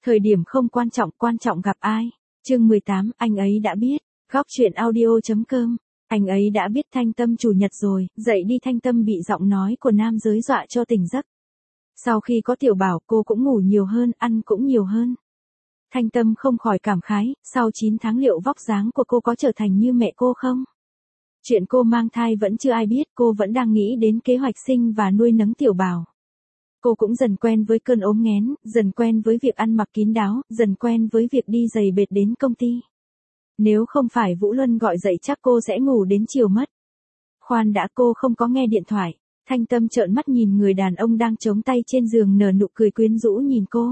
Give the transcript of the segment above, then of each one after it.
Thời điểm không quan trọng gặp ai. Chương 18, anh ấy đã biết. Góc chuyện audio.com. Anh ấy đã biết Thanh Tâm chủ nhật rồi, dậy đi. Thanh Tâm bị giọng nói của nam giới dọa cho tỉnh giấc. Sau khi có Tiểu Bảo, cô cũng ngủ nhiều hơn, ăn cũng nhiều hơn. Thanh Tâm không khỏi cảm khái, sau 9 tháng liệu vóc dáng của cô có trở thành như mẹ cô không? Chuyện cô mang thai vẫn chưa ai biết, cô vẫn đang nghĩ đến kế hoạch sinh và nuôi nấng Tiểu Bảo. Cô cũng dần quen với cơn ốm nghén, dần quen với việc ăn mặc kín đáo, dần quen với việc đi giày bệt đến công ty. Nếu không phải Vũ Luân gọi dậy chắc cô sẽ ngủ đến chiều mất. Khoan đã, cô không có nghe điện thoại. Thanh Tâm trợn mắt nhìn người đàn ông đang chống tay trên giường nở nụ cười quyến rũ nhìn cô.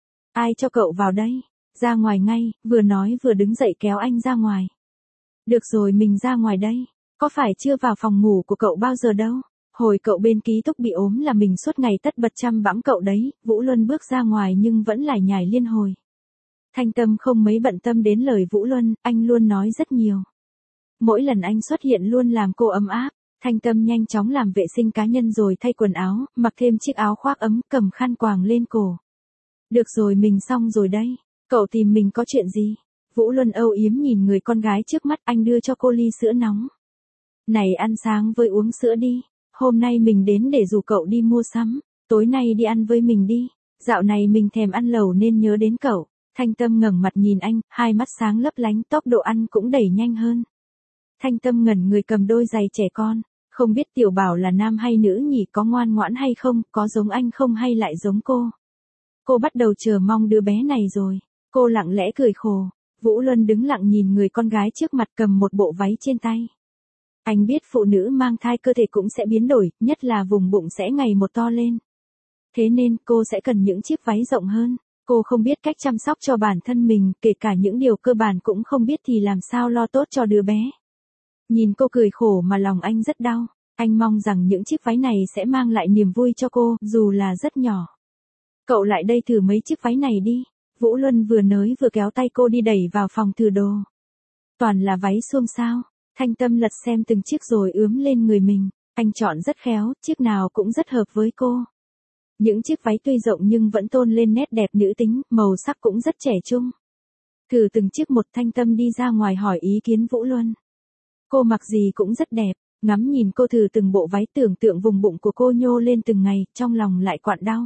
Ai cho cậu vào đây? Ra ngoài ngay, vừa nói vừa đứng dậy kéo anh ra ngoài. Được rồi, mình ra ngoài đây. Có phải chưa vào phòng ngủ của cậu bao giờ đâu? Hồi cậu bên ký túc bị ốm là mình suốt ngày tất bật chăm bẵm cậu đấy. Vũ Luân bước ra ngoài nhưng vẫn lải nhải liên hồi. Thanh Tâm không mấy bận tâm đến lời Vũ Luân, anh luôn nói rất nhiều. Mỗi lần anh xuất hiện luôn làm cô ấm áp. Thanh Tâm nhanh chóng làm vệ sinh cá nhân rồi thay quần áo, mặc thêm chiếc áo khoác ấm, cầm khăn quàng lên cổ. Được rồi, mình xong rồi đây. Cậu tìm mình có chuyện gì? Vũ Luân âu yếm nhìn người con gái trước mắt, anh đưa cho cô ly sữa nóng. Này, ăn sáng với uống sữa đi. Hôm nay mình đến để rủ cậu đi mua sắm. Tối nay đi ăn với mình đi. Dạo này mình thèm ăn lẩu nên nhớ đến cậu. Thanh Tâm ngẩng mặt nhìn anh, hai mắt sáng lấp lánh, tốc độ ăn cũng đẩy nhanh hơn. Thanh Tâm ngẩn người cầm đôi giày trẻ con. Không biết Tiểu Bảo là nam hay nữ nhỉ, có ngoan ngoãn hay không, có giống anh không hay lại giống cô. Cô bắt đầu chờ mong đứa bé này rồi. Cô lặng lẽ cười khổ. Vũ Luân đứng lặng nhìn người con gái trước mặt cầm một bộ váy trên tay. Anh biết phụ nữ mang thai cơ thể cũng sẽ biến đổi, nhất là vùng bụng sẽ ngày một to lên. Thế nên cô sẽ cần những chiếc váy rộng hơn. Cô không biết cách chăm sóc cho bản thân mình, kể cả những điều cơ bản cũng không biết thì làm sao lo tốt cho đứa bé. Nhìn cô cười khổ mà lòng anh rất đau. Anh mong rằng những chiếc váy này sẽ mang lại niềm vui cho cô, dù là rất nhỏ. Cậu lại đây thử mấy chiếc váy này đi. Vũ Luân vừa nói vừa kéo tay cô đi đẩy vào phòng thử đồ. Toàn là váy suông sao. Thanh Tâm lật xem từng chiếc rồi ướm lên người mình. Anh chọn rất khéo, chiếc nào cũng rất hợp với cô. Những chiếc váy tuy rộng nhưng vẫn tôn lên nét đẹp nữ tính, màu sắc cũng rất trẻ trung. Thử từng chiếc một, Thanh Tâm đi ra ngoài hỏi ý kiến Vũ Luân. Cô mặc gì cũng rất đẹp, ngắm nhìn cô thử từng bộ váy, tưởng tượng vùng bụng của cô nhô lên từng ngày, trong lòng lại quặn đau.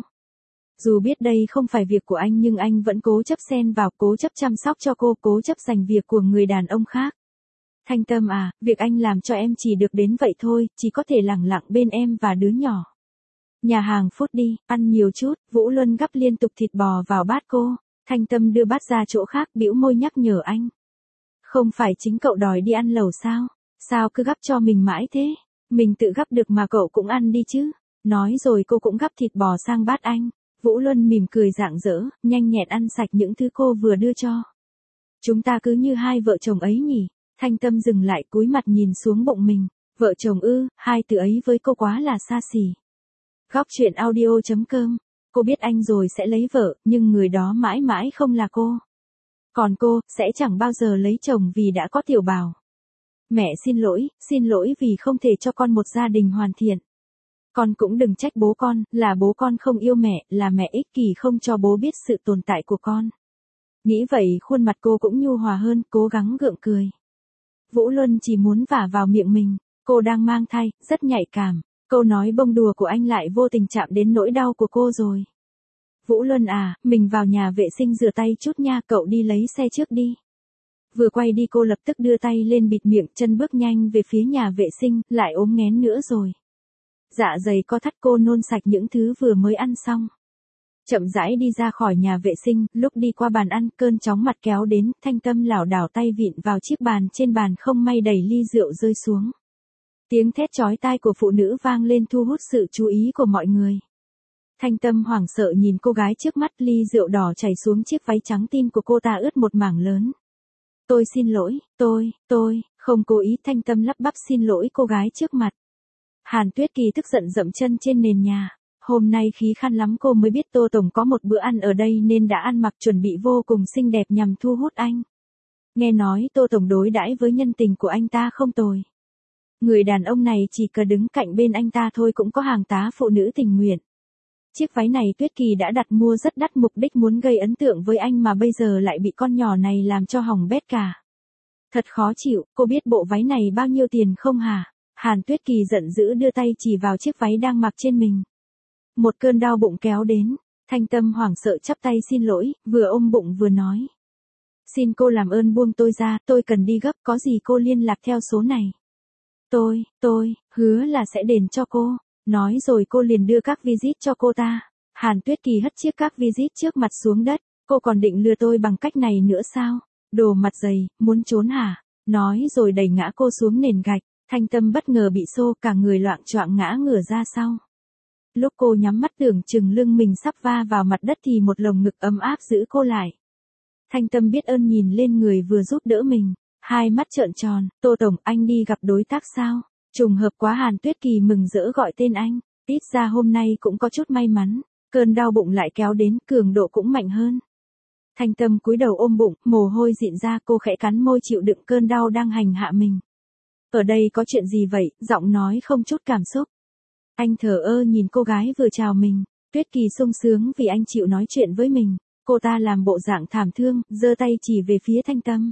Dù biết đây không phải việc của anh nhưng anh vẫn cố chấp xen vào, cố chấp chăm sóc cho cô, cố chấp giành việc của người đàn ông khác. Thanh Tâm à, việc anh làm cho em chỉ được đến vậy thôi, chỉ có thể lẳng lặng bên em và đứa nhỏ. Nhà hàng Food đi, ăn nhiều chút. Vũ Luân gắp liên tục thịt bò vào bát cô. Thanh Tâm đưa bát ra chỗ khác, bĩu môi nhắc nhở anh. Không phải chính cậu đòi đi ăn lẩu sao? Sao cứ gắp cho mình mãi thế? Mình tự gắp được mà cậu cũng ăn đi chứ. Nói rồi cô cũng gắp thịt bò sang bát anh. Vũ Luân mỉm cười rạng rỡ, nhanh nhẹn ăn sạch những thứ cô vừa đưa cho. Chúng ta cứ như hai vợ chồng ấy nhỉ? Thanh Tâm dừng lại, cúi mặt nhìn xuống bụng mình. Vợ chồng ư, hai từ ấy với cô quá là xa xỉ. Góc chuyện audio.com. Cô biết anh rồi sẽ lấy vợ, nhưng người đó mãi mãi không là cô. Còn cô, sẽ chẳng bao giờ lấy chồng vì đã có Tiểu Bảo. Mẹ xin lỗi vì không thể cho con một gia đình hoàn thiện. Con cũng đừng trách bố con, là bố con không yêu mẹ, là mẹ ích kỷ không cho bố biết sự tồn tại của con. Nghĩ vậy khuôn mặt cô cũng nhu hòa hơn, cố gắng gượng cười. Vũ Luân chỉ muốn vả vào miệng mình, cô đang mang thai, rất nhạy cảm. Câu nói bông đùa của anh lại vô tình chạm đến nỗi đau của cô rồi. Vũ Luân à, mình vào nhà vệ sinh rửa tay chút nha, cậu đi lấy xe trước đi. Vừa quay đi cô lập tức đưa tay lên bịt miệng, chân bước nhanh về phía nhà vệ sinh, lại ốm nghén nữa rồi. Dạ dày co thắt, cô nôn sạch những thứ vừa mới ăn xong. Chậm rãi đi ra khỏi nhà vệ sinh, lúc đi qua bàn ăn, cơn chóng mặt kéo đến, Thanh Tâm lảo đảo tay vịn vào chiếc bàn, trên bàn không may đẩy ly rượu rơi xuống. Tiếng thét chói tai của phụ nữ vang lên thu hút sự chú ý của mọi người. Thanh Tâm hoảng sợ nhìn cô gái trước mắt, ly rượu đỏ chảy xuống chiếc váy trắng tin của cô ta ướt một mảng lớn. Tôi xin lỗi, tôi, không cố ý. Thanh Tâm lắp bắp xin lỗi cô gái trước mặt. Hàn Tuyết Kỳ tức giận dậm chân trên nền nhà. Hôm nay khí khăn lắm, cô mới biết Tô Tổng có một bữa ăn ở đây nên đã ăn mặc chuẩn bị vô cùng xinh đẹp nhằm thu hút anh. Nghe nói Tô Tổng đối đãi với nhân tình của anh ta không tồi. Người đàn ông này chỉ cần đứng cạnh bên anh ta thôi cũng có hàng tá phụ nữ tình nguyện. Chiếc váy này Tuyết Kỳ đã đặt mua rất đắt, mục đích muốn gây ấn tượng với anh mà bây giờ lại bị con nhỏ này làm cho hỏng bét cả. Thật khó chịu, cô biết bộ váy này bao nhiêu tiền không hả? Hàn Tuyết Kỳ giận dữ đưa tay chỉ vào chiếc váy đang mặc trên mình. Một cơn đau bụng kéo đến, Thanh Tâm hoảng sợ chắp tay xin lỗi, vừa ôm bụng vừa nói. Xin cô làm ơn buông tôi ra, tôi cần đi gấp, có gì cô liên lạc theo số này. Tôi, hứa là sẽ đền cho cô. Nói rồi cô liền đưa các visit cho cô ta. Hàn Tuyết Kỳ hất chiếc các visit trước mặt xuống đất. Cô còn định lừa tôi bằng cách này nữa sao? Đồ mặt dày, muốn trốn hả? Nói rồi đẩy ngã cô xuống nền gạch. Thanh Tâm bất ngờ bị xô, cả người loạng choạng ngã ngửa ra sau. Lúc cô nhắm mắt tưởng chừng lưng mình sắp va vào mặt đất thì một lồng ngực ấm áp giữ cô lại. Thanh Tâm biết ơn nhìn lên người vừa giúp đỡ mình. Hai mắt trợn tròn, Tô Tổng, anh đi gặp đối tác sao? Trùng hợp quá. Hàn Tuyết Kỳ mừng rỡ gọi tên anh. Ít ra hôm nay cũng có chút may mắn. Cơn đau bụng lại kéo đến, cường độ cũng mạnh hơn. Thanh Tâm cúi đầu ôm bụng, mồ hôi rịn ra, cô khẽ cắn môi chịu đựng cơn đau đang hành hạ mình. Ở đây có chuyện gì vậy? Giọng nói không chút cảm xúc. Anh thờ ơ nhìn cô gái vừa chào mình. Tuyết Kỳ sung sướng vì anh chịu nói chuyện với mình. Cô ta làm bộ dạng thảm thương, giơ tay chỉ về phía Thanh Tâm.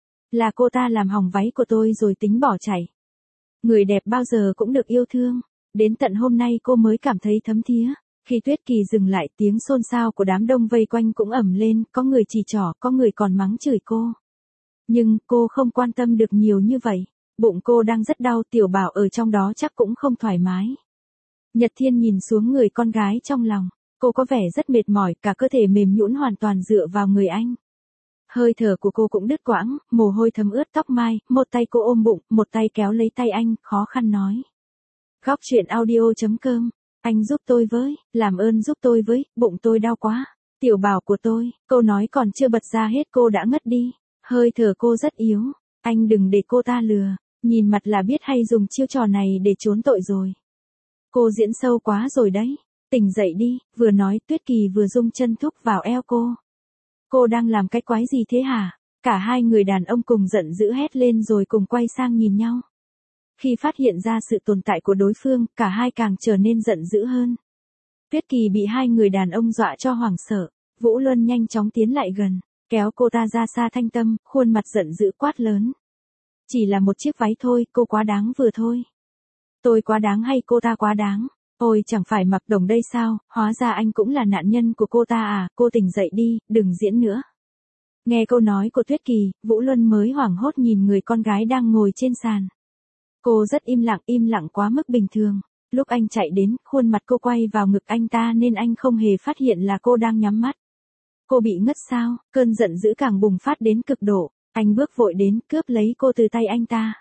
Là cô ta làm hỏng váy của tôi rồi tính bỏ chạy. Người đẹp bao giờ cũng được yêu thương. Đến tận hôm nay cô mới cảm thấy thấm thía. Khi Tuyết Kỳ dừng lại, tiếng xôn xao của đám đông vây quanh cũng ầm lên, có người chỉ trỏ, có người còn mắng chửi cô. Nhưng cô không quan tâm được nhiều như vậy. Bụng cô đang rất đau, Tiểu Bảo ở trong đó chắc cũng không thoải mái. Nhật Thiên nhìn xuống người con gái trong lòng. Cô có vẻ rất mệt mỏi, cả cơ thể mềm nhũn hoàn toàn dựa vào người anh. Hơi thở của cô cũng đứt quãng, mồ hôi thấm ướt tóc mai, một tay cô ôm bụng, một tay kéo lấy tay anh, khó khăn nói. Góc truyện audio.com, anh giúp tôi với, làm ơn giúp tôi với, bụng tôi đau quá. Tiểu Bảo của tôi, câu nói còn chưa bật ra hết cô đã ngất đi. Hơi thở cô rất yếu, anh đừng để cô ta lừa, nhìn mặt là biết hay dùng chiêu trò này để trốn tội rồi. Cô diễn sâu quá rồi đấy, tỉnh dậy đi, vừa nói Tuyết Kỳ vừa rung chân thúc vào eo cô. Cô đang làm cái quái gì thế hả? Cả hai người đàn ông cùng giận dữ hét lên rồi cùng quay sang nhìn nhau. Khi phát hiện ra sự tồn tại của đối phương, cả hai càng trở nên giận dữ hơn. Tuyết Kỳ bị hai người đàn ông dọa cho hoảng sợ. Vũ Luân nhanh chóng tiến lại gần, kéo cô ta ra xa Thanh Tâm, khuôn mặt giận dữ quát lớn. Chỉ là một chiếc váy thôi, cô quá đáng vừa thôi. Tôi quá đáng hay cô ta quá đáng? Ôi chẳng phải mặc đồng đây sao, hóa ra anh cũng là nạn nhân của cô ta à, cô tỉnh dậy đi, đừng diễn nữa. Nghe câu nói của Tuyết Kỳ, Vũ Luân mới hoảng hốt nhìn người con gái đang ngồi trên sàn. Cô rất im lặng quá mức bình thường. Lúc anh chạy đến, khuôn mặt cô quay vào ngực anh ta nên anh không hề phát hiện là cô đang nhắm mắt. Cô bị ngất sao, cơn giận dữ càng bùng phát đến cực độ, anh bước vội đến, cướp lấy cô từ tay anh ta.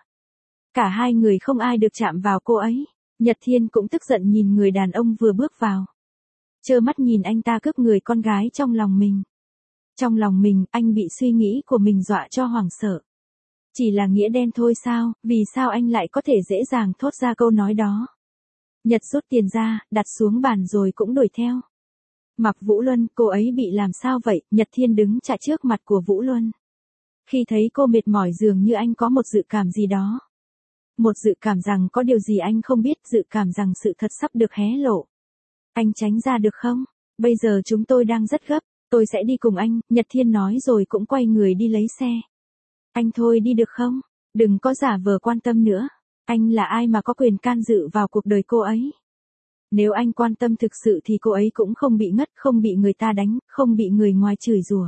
Cả hai người không ai được chạm vào cô ấy. Nhật Thiên cũng tức giận nhìn người đàn ông vừa bước vào. Trơ mắt nhìn anh ta cướp người con gái trong lòng mình. Trong lòng mình, anh bị suy nghĩ của mình dọa cho hoảng sợ. Chỉ là nghĩa đen thôi sao, vì sao anh lại có thể dễ dàng thốt ra câu nói đó. Nhật rút tiền ra, đặt xuống bàn rồi cũng đuổi theo. Mặc Vũ Luân, cô ấy bị làm sao vậy? Nhật Thiên đứng chặn trước mặt của Vũ Luân. Khi thấy cô mệt mỏi dường như anh có một dự cảm gì đó. Một dự cảm rằng có điều gì anh không biết, dự cảm rằng sự thật sắp được hé lộ. Anh tránh ra được không? Bây giờ chúng tôi đang rất gấp, tôi sẽ đi cùng anh, Nhật Thiên nói rồi cũng quay người đi lấy xe. Anh thôi đi được không? Đừng có giả vờ quan tâm nữa. Anh là ai mà có quyền can dự vào cuộc đời cô ấy? Nếu anh quan tâm thực sự thì cô ấy cũng không bị ngất, không bị người ta đánh, không bị người ngoài chửi rủa.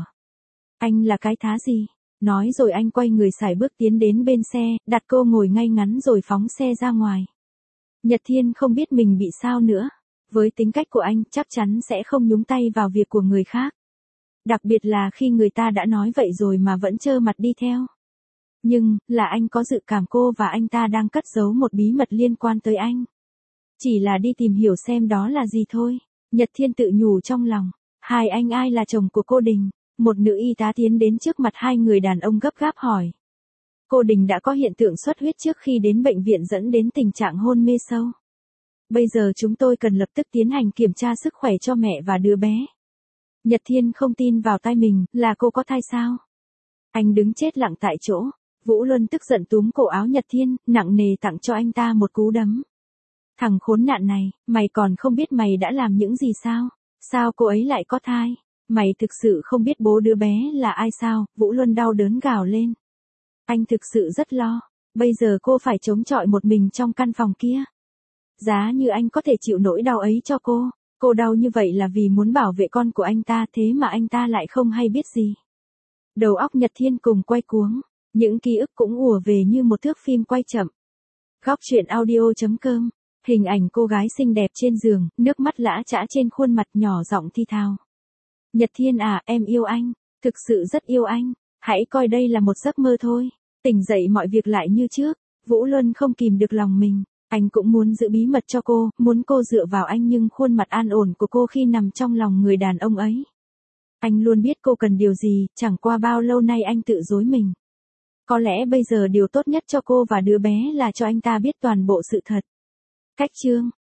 Anh là cái thá gì? Nói rồi anh quay người sải bước tiến đến bên xe, đặt cô ngồi ngay ngắn rồi phóng xe ra ngoài. Nhật Thiên không biết mình bị sao nữa. Với tính cách của anh chắc chắn sẽ không nhúng tay vào việc của người khác. Đặc biệt là khi người ta đã nói vậy rồi mà vẫn trơ mặt đi theo. Nhưng, là anh có dự cảm cô và anh ta đang cất giấu một bí mật liên quan tới anh. Chỉ là đi tìm hiểu xem đó là gì thôi. Nhật Thiên tự nhủ trong lòng. Hai anh ai là chồng của cô Đình? Một nữ y tá tiến đến trước mặt hai người đàn ông gấp gáp hỏi. Cô Đình đã có hiện tượng xuất huyết trước khi đến bệnh viện dẫn đến tình trạng hôn mê sâu. Bây giờ chúng tôi cần lập tức tiến hành kiểm tra sức khỏe cho mẹ và đứa bé. Nhật Thiên không tin vào tai mình, là cô có thai sao? Anh đứng chết lặng tại chỗ. Vũ Luân tức giận túm cổ áo Nhật Thiên, nặng nề tặng cho anh ta một cú đấm. Thằng khốn nạn này, mày còn không biết mày đã làm những gì sao? Sao cô ấy lại có thai? Mày thực sự không biết bố đứa bé là ai sao? Vũ Luân đau đớn gào lên. Anh thực sự rất lo. Bây giờ cô phải chống chọi một mình trong căn phòng kia. Giá như anh có thể chịu nỗi đau ấy cho cô. Cô đau như vậy là vì muốn bảo vệ con của anh ta, thế mà anh ta lại không hay biết gì. Đầu óc Nhật Thiên cùng quay cuống. Những ký ức cũng ùa về như một thước phim quay chậm. Góc truyện audio.com. Hình ảnh cô gái xinh đẹp trên giường, nước mắt lã chã trên khuôn mặt, nhỏ giọng thi thào. Nhật Thiên à, em yêu anh. Thực sự rất yêu anh. Hãy coi đây là một giấc mơ thôi. Tỉnh dậy mọi việc lại như trước. Vũ Luân không kìm được lòng mình. Anh cũng muốn giữ bí mật cho cô, muốn cô dựa vào anh, nhưng khuôn mặt an ổn của cô khi nằm trong lòng người đàn ông ấy. Anh luôn biết cô cần điều gì, chẳng qua bao lâu nay anh tự dối mình. Có lẽ bây giờ điều tốt nhất cho cô và đứa bé là cho anh ta biết toàn bộ sự thật. Cách chương